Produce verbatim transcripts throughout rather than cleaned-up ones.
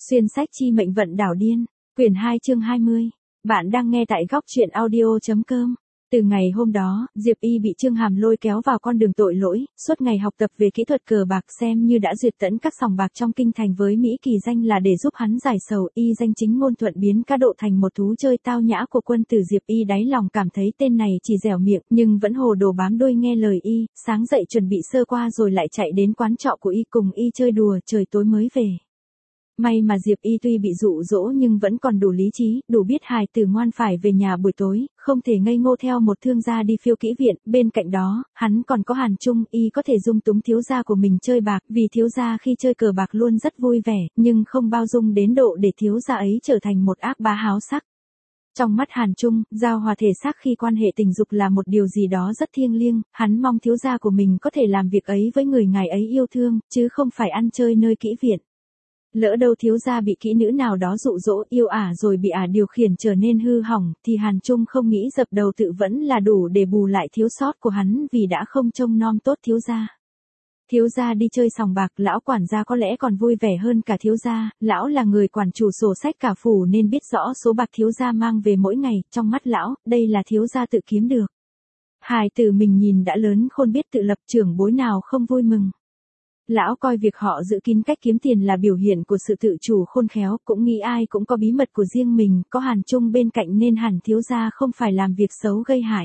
Xuyên sách chi mệnh vận đảo điên, quyển hai chương hai mươi. Bạn đang nghe tại góc truyện audio chấm com. Từ ngày hôm đó, Diệp Y bị Chương Hàm lôi kéo vào con đường tội lỗi, suốt ngày học tập về kỹ thuật cờ bạc xem như đã duyệt tận các sòng bạc trong kinh thành với Mỹ kỳ danh là để giúp hắn giải sầu. Y danh chính ngôn thuận biến cá độ thành một thú chơi tao nhã của quân tử. Diệp Y đáy lòng cảm thấy tên này chỉ dẻo miệng nhưng vẫn hồ đồ bám đuôi nghe lời Y, sáng dậy chuẩn bị sơ qua rồi lại chạy đến quán trọ của Y cùng Y chơi đùa, trời tối mới về. May mà Diệp Y tuy bị dụ dỗ nhưng vẫn còn đủ lý trí, đủ biết hài tử ngoan phải về nhà buổi tối, không thể ngây ngô theo một thương gia đi phiêu kỹ viện. Bên cạnh đó, hắn còn có Hàn Trung. Y có thể dung túng thiếu gia của mình chơi bạc, vì thiếu gia khi chơi cờ bạc luôn rất vui vẻ, nhưng không bao dung đến độ để thiếu gia ấy trở thành một ác bá háo sắc. Trong mắt Hàn Trung, giao hòa thể xác khi quan hệ tình dục là một điều gì đó rất thiêng liêng, hắn mong thiếu gia của mình có thể làm việc ấy với người ngài ấy yêu thương, chứ không phải ăn chơi nơi kỹ viện. Lỡ đâu thiếu gia bị kỹ nữ nào đó dụ dỗ yêu ả rồi bị ả điều khiển trở nên hư hỏng, thì Hàn Trung không nghĩ dập đầu tự vẫn là đủ để bù lại thiếu sót của hắn vì đã không trông nom tốt thiếu gia. Thiếu gia đi chơi sòng bạc, lão quản gia có lẽ còn vui vẻ hơn cả thiếu gia, lão là người quản chủ sổ sách cả phủ nên biết rõ số bạc thiếu gia mang về mỗi ngày, trong mắt lão, đây là thiếu gia tự kiếm được. Hài tử mình nhìn đã lớn khôn biết tự lập, trưởng bối nào không vui mừng. Lão coi việc họ giữ kín cách kiếm tiền là biểu hiện của sự tự chủ khôn khéo, cũng nghĩ ai cũng có bí mật của riêng mình, có Hàn Trung bên cạnh nên hẳn thiếu gia không phải làm việc xấu gây hại.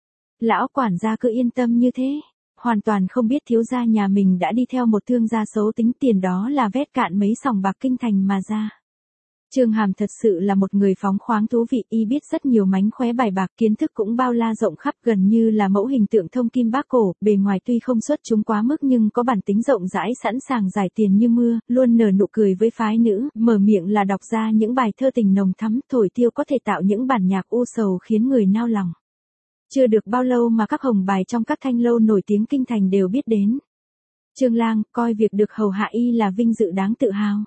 Lão quản gia cứ yên tâm như thế, hoàn toàn không biết thiếu gia nhà mình đã đi theo một thương gia xấu tính tiền đó là vét cạn mấy sòng bạc kinh thành mà ra. Chương Hàm thật sự là một người phóng khoáng thú vị, Y biết rất nhiều mánh khóe bài bạc, kiến thức cũng bao la rộng khắp, gần như là mẫu hình tượng thông kim bác cổ, bề ngoài tuy không xuất chúng quá mức nhưng có bản tính rộng rãi sẵn sàng giải tiền như mưa, luôn nở nụ cười với phái nữ, mở miệng là đọc ra những bài thơ tình nồng thắm, thổi tiêu có thể tạo những bản nhạc u sầu khiến người nao lòng. Chưa được bao lâu mà các hồng bài trong các thanh lâu nổi tiếng kinh thành đều biết đến. Trương Lang coi việc được hầu hạ Y là vinh dự đáng tự hào.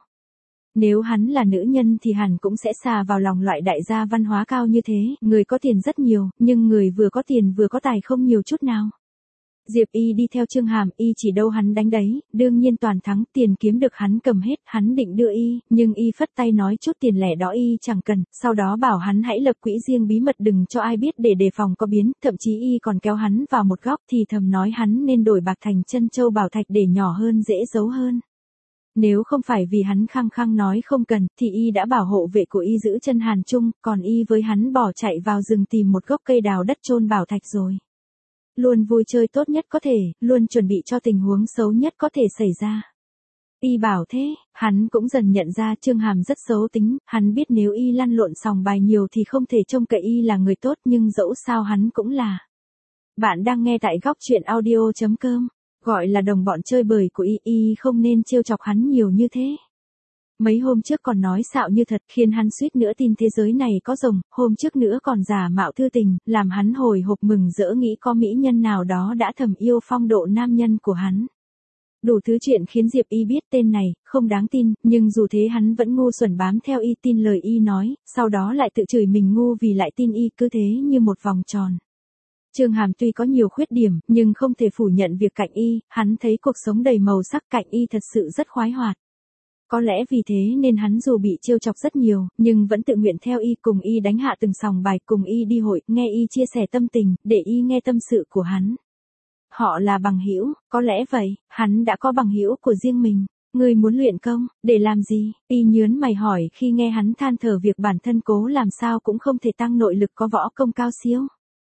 Nếu hắn là nữ nhân thì hẳn cũng sẽ xà vào lòng loại đại gia văn hóa cao như thế, người có tiền rất nhiều, nhưng người vừa có tiền vừa có tài không nhiều chút nào. Diệp Y đi theo Chương Hàm, Y chỉ đâu hắn đánh đấy, đương nhiên toàn thắng, tiền kiếm được hắn cầm hết, hắn định đưa Y, nhưng Y phất tay nói chút tiền lẻ đó Y chẳng cần, sau đó bảo hắn hãy lập quỹ riêng bí mật đừng cho ai biết để đề phòng có biến, thậm chí Y còn kéo hắn vào một góc thì thầm nói hắn nên đổi bạc thành chân châu bảo thạch để nhỏ hơn dễ giấu hơn. Nếu không phải vì hắn khăng khăng nói không cần, thì Y đã bảo hộ vệ của Y giữ chân Hàn Trung, còn Y với hắn bỏ chạy vào rừng tìm một gốc cây đào đất chôn bảo thạch rồi. Luôn vui chơi tốt nhất có thể, luôn chuẩn bị cho tình huống xấu nhất có thể xảy ra. Y bảo thế, hắn cũng dần nhận ra Chương Hàm rất xấu tính, hắn biết nếu Y lăn lộn sòng bài nhiều thì không thể trông cậy Y là người tốt nhưng dẫu sao hắn cũng là. Bạn đang nghe tại góc truyện audio chấm com. Gọi là đồng bọn chơi bời của Y, Y không nên trêu chọc hắn nhiều như thế. Mấy hôm trước còn nói xạo như thật khiến hắn suýt nữa tin thế giới này có rồng, hôm trước nữa còn giả mạo thư tình, làm hắn hồi hộp mừng rỡ nghĩ có mỹ nhân nào đó đã thầm yêu phong độ nam nhân của hắn. Đủ thứ chuyện khiến Diệp Y biết tên này, không đáng tin, nhưng dù thế hắn vẫn ngu xuẩn bám theo Y tin lời Y nói, sau đó lại tự chửi mình ngu vì lại tin Y, cứ thế như một vòng tròn. Chương Hàm tuy có nhiều khuyết điểm, nhưng không thể phủ nhận việc cạnh Y, hắn thấy cuộc sống đầy màu sắc cạnh Y thật sự rất khoái hoạt. Có lẽ vì thế nên hắn dù bị trêu chọc rất nhiều, nhưng vẫn tự nguyện theo Y cùng Y đánh hạ từng sòng bài, cùng Y đi hội, nghe Y chia sẻ tâm tình, để Y nghe tâm sự của hắn. Họ là bằng hữu, có lẽ vậy, hắn đã có bằng hữu của riêng mình. Ngươi muốn luyện công, để làm gì? Y nhớn mày hỏi khi nghe hắn than thở việc bản thân cố làm sao cũng không thể tăng nội lực có võ công cao siêu.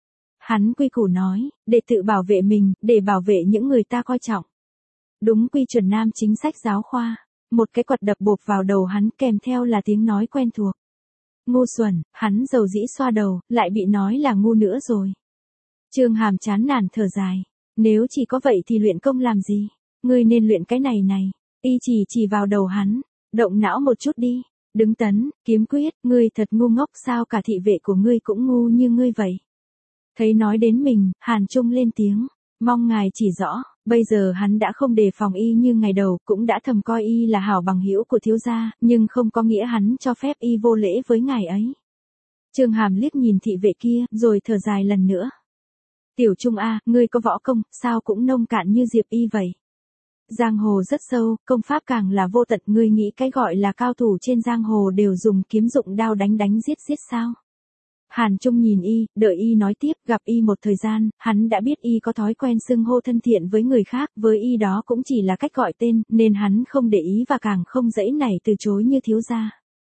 Hắn quy củ nói, để tự bảo vệ mình, để bảo vệ những người ta coi trọng. Đúng quy chuẩn nam chính sách giáo khoa, một cái quạt đập bộp vào đầu hắn kèm theo là tiếng nói quen thuộc. Ngu xuẩn, hắn dầu dĩ xoa đầu, lại bị nói là ngu nữa rồi. Chương Hàm chán nản thở dài, nếu chỉ có vậy thì luyện công làm gì? Ngươi nên luyện cái này này. Y chỉ chỉ vào đầu hắn, động não một chút đi, đứng tấn, kiếm quyết, ngươi thật ngu ngốc sao cả thị vệ của ngươi cũng ngu như ngươi vậy. Thấy nói đến mình, Hàn Trung lên tiếng, mong ngài chỉ rõ, bây giờ hắn đã không đề phòng Y như ngày đầu, cũng đã thầm coi Y là hảo bằng hữu của thiếu gia, nhưng không có nghĩa hắn cho phép Y vô lễ với ngài ấy. Chương Hàm liếc nhìn thị vệ kia, rồi thở dài lần nữa. Tiểu Trung A, ngươi có võ công, sao cũng nông cạn như Diệp Y vậy? Giang hồ rất sâu, công pháp càng là vô tận, ngươi nghĩ cái gọi là cao thủ trên giang hồ đều dùng kiếm dụng đao đánh đánh giết giết sao? Hàn Trung nhìn y, đợi y nói tiếp, gặp y một thời gian, hắn đã biết y có thói quen xưng hô thân thiện với người khác, với y đó cũng chỉ là cách gọi tên, nên hắn không để ý và càng không dãy nảy từ chối như thiếu gia.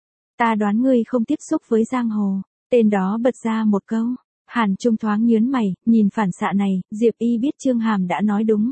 Ta đoán ngươi không tiếp xúc với giang hồ, tên đó bật ra một câu. Hàn Trung thoáng nhớn mày, nhìn phản xạ này, Diệp Y biết Trương Hàm đã nói đúng.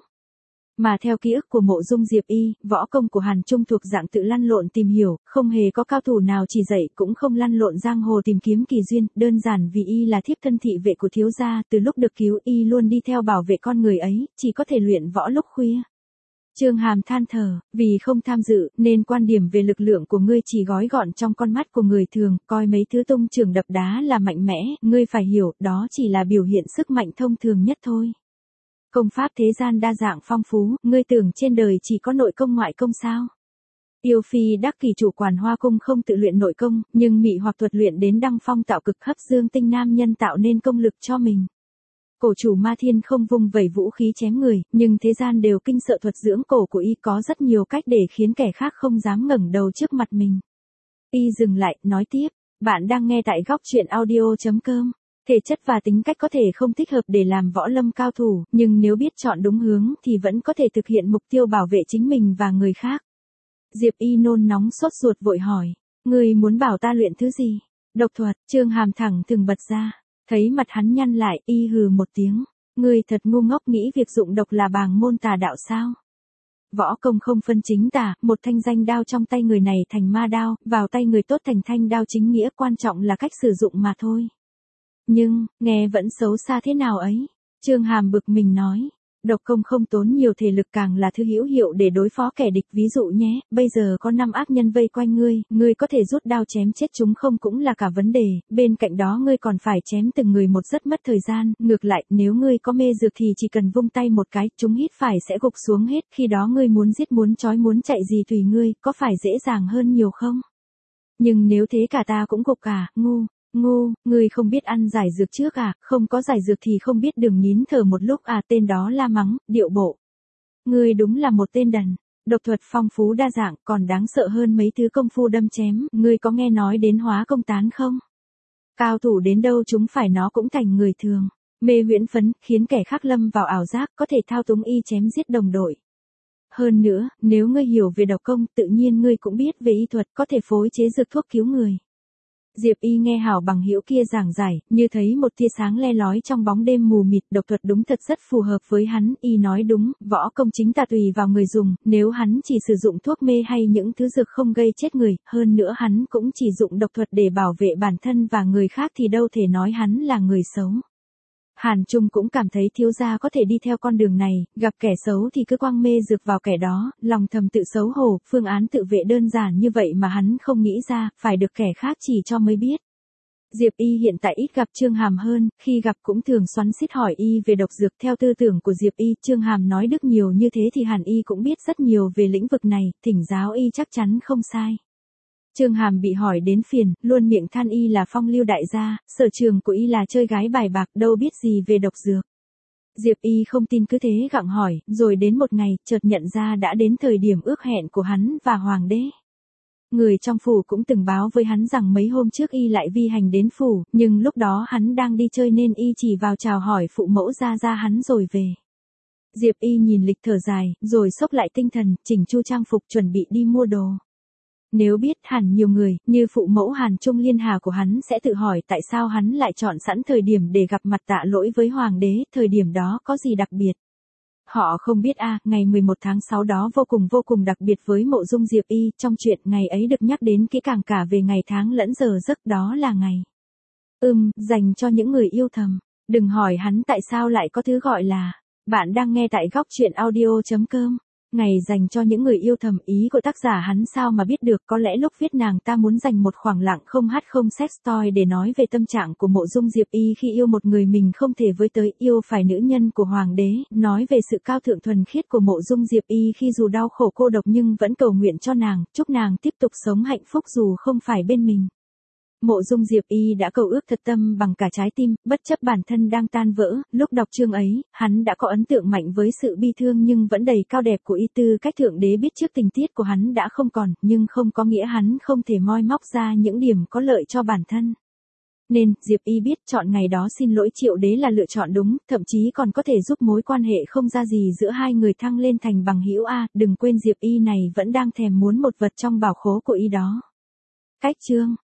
Mà theo ký ức của Mộ Dung Diệp Y, võ công của Hàn Trung thuộc dạng tự lăn lộn tìm hiểu, không hề có cao thủ nào chỉ dạy, cũng không lăn lộn giang hồ tìm kiếm kỳ duyên, đơn giản vì y là thiếp thân thị vệ của thiếu gia, từ lúc được cứu y luôn đi theo bảo vệ con người ấy, chỉ có thể luyện võ lúc khuya. Trương Hàm than thở, vì không tham dự, nên quan điểm về lực lượng của ngươi chỉ gói gọn trong con mắt của người thường, coi mấy thứ tung trường đập đá là mạnh mẽ, ngươi phải hiểu, đó chỉ là biểu hiện sức mạnh thông thường nhất thôi. Công pháp thế gian đa dạng phong phú, ngươi tưởng trên đời chỉ có nội công ngoại công sao? Yêu phi đắc kỳ chủ quản hoa cung không tự luyện nội công, nhưng mị hoặc thuật luyện đến đăng phong tạo cực hấp dương tinh nam nhân tạo nên công lực cho mình. Cổ chủ Ma Thiên không vung vẩy vũ khí chém người, nhưng thế gian đều kinh sợ thuật dưỡng cổ của y, có rất nhiều cách để khiến kẻ khác không dám ngẩng đầu trước mặt mình. Y dừng lại, nói tiếp, bạn đang nghe tại góc truyện audio chấm com. Thể chất và tính cách có thể không thích hợp để làm võ lâm cao thủ, nhưng nếu biết chọn đúng hướng thì vẫn có thể thực hiện mục tiêu bảo vệ chính mình và người khác. Diệp Y nôn nóng sốt ruột vội hỏi, ngươi muốn bảo ta luyện thứ gì? Độc thuật. Trương Hàm thẳng thừng bật ra, thấy mặt hắn nhăn lại, y hừ một tiếng, ngươi thật ngu ngốc, nghĩ việc dụng độc là bàng môn tà đạo sao? Võ công không phân chính tà, một thanh danh đao trong tay người này thành ma đao, vào tay người tốt thành thanh đao chính nghĩa, quan trọng là cách sử dụng mà thôi. Nhưng, nghe vẫn xấu xa thế nào ấy? Trương Hàm bực mình nói, độc công không tốn nhiều thể lực, càng là thứ hữu hiệu để đối phó kẻ địch, ví dụ nhé, bây giờ có năm ác nhân vây quanh ngươi, ngươi có thể rút đao chém chết chúng không cũng là cả vấn đề, bên cạnh đó ngươi còn phải chém từng người một rất mất thời gian, ngược lại, nếu ngươi có mê dược thì chỉ cần vung tay một cái, chúng hít phải sẽ gục xuống hết, khi đó ngươi muốn giết muốn trói muốn chạy gì tùy ngươi, có phải dễ dàng hơn nhiều không? Nhưng nếu thế cả ta cũng gục cả, ngu. Ngu, ngươi không biết ăn giải dược trước à, không có giải dược thì không biết đừng nín thở một lúc à, tên đó la mắng, điệu bộ. Ngươi đúng là một tên đần, độc thuật phong phú đa dạng, còn đáng sợ hơn mấy thứ công phu đâm chém, ngươi có nghe nói đến hóa công tán không? Cao thủ đến đâu chúng phải nó cũng thành người thường, mê huyễn phấn, khiến kẻ khác lâm vào ảo giác, có thể thao túng y chém giết đồng đội. Hơn nữa, nếu ngươi hiểu về độc công, tự nhiên ngươi cũng biết về y thuật, có thể phối chế dược thuốc cứu người. Diệp Y nghe hảo bằng hữu kia giảng giải, như thấy một tia sáng le lói trong bóng đêm mù mịt, độc thuật đúng thật rất phù hợp với hắn, y nói đúng, võ công chính tà tùy vào người dùng, nếu hắn chỉ sử dụng thuốc mê hay những thứ dược không gây chết người, hơn nữa hắn cũng chỉ dụng độc thuật để bảo vệ bản thân và người khác thì đâu thể nói hắn là người xấu. Hàn Trung cũng cảm thấy thiếu gia có thể đi theo con đường này, gặp kẻ xấu thì cứ quăng mê dược vào kẻ đó, lòng thầm tự xấu hổ, phương án tự vệ đơn giản như vậy mà hắn không nghĩ ra, phải được kẻ khác chỉ cho mới biết. Diệp Y hiện tại ít gặp Trương Hàm hơn, khi gặp cũng thường xoắn xít hỏi y về độc dược. Theo tư tưởng của Diệp Y, Trương Hàm nói đức nhiều như thế thì hẳn y cũng biết rất nhiều về lĩnh vực này, thỉnh giáo y chắc chắn không sai. Trương Hàm bị hỏi đến phiền, luôn miệng than y là phong lưu đại gia, sở trường của y là chơi gái bài bạc, đâu biết gì về độc dược. Diệp Y không tin cứ thế gặng hỏi, rồi đến một ngày, chợt nhận ra đã đến thời điểm ước hẹn của hắn và hoàng đế. Người trong phủ cũng từng báo với hắn rằng mấy hôm trước y lại vi hành đến phủ, nhưng lúc đó hắn đang đi chơi nên y chỉ vào chào hỏi phụ mẫu ra ra hắn rồi về. Diệp Y nhìn lịch thở dài, rồi xốc lại tinh thần, chỉnh chu trang phục chuẩn bị đi mua đồ. Nếu biết hẳn nhiều người, như phụ mẫu Hàn Trung Liên Hà của hắn sẽ tự hỏi tại sao hắn lại chọn sẵn thời điểm để gặp mặt tạ lỗi với hoàng đế, thời điểm đó có gì đặc biệt. Họ không biết a, à, ngày mười một tháng sáu đó vô cùng vô cùng đặc biệt với Mộ Dung Diệp Y, trong chuyện ngày ấy được nhắc đến kỹ càng cả về ngày tháng lẫn giờ giấc, đó là ngày. Ừm, dành cho những người yêu thầm. Đừng hỏi hắn tại sao lại có thứ gọi là, bạn đang nghe tại góc truyện audio chấm com. Ngày dành cho những người yêu thầm, ý của tác giả hắn sao mà biết được, có lẽ lúc viết nàng ta muốn dành một khoảng lặng không hát không sex toy để nói về tâm trạng của Mộ Dung Diệp Y khi yêu một người mình không thể với tới, yêu phải nữ nhân của hoàng đế, nói về sự cao thượng thuần khiết của Mộ Dung Diệp Y khi dù đau khổ cô độc nhưng vẫn cầu nguyện cho nàng, chúc nàng tiếp tục sống hạnh phúc dù không phải bên mình. Mộ Dung Diệp Y đã cầu ước thật tâm bằng cả trái tim, bất chấp bản thân đang tan vỡ, lúc đọc chương ấy, hắn đã có ấn tượng mạnh với sự bi thương nhưng vẫn đầy cao đẹp của y, tư cách thượng đế biết trước tình tiết của hắn đã không còn, nhưng không có nghĩa hắn không thể moi móc ra những điểm có lợi cho bản thân. Nên, Diệp Y biết chọn ngày đó xin lỗi Triệu Đế là lựa chọn đúng, thậm chí còn có thể giúp mối quan hệ không ra gì giữa hai người thăng lên thành bằng hữu a, đừng quên Diệp Y này vẫn đang thèm muốn một vật trong bảo khố của y đó. Cách chương